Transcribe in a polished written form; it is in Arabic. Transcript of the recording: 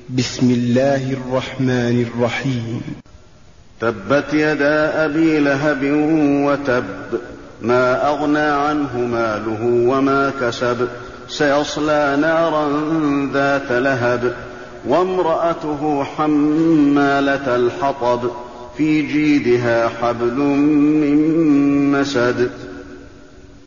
بسم الله الرحمن الرحيم. تبت يدا أبي لهب وتب، ما أغنى عنه ماله وما كسب، سيصلى نارا ذات لهب، وامرأته حمالة الحطب، في جيدها حبل من مسد.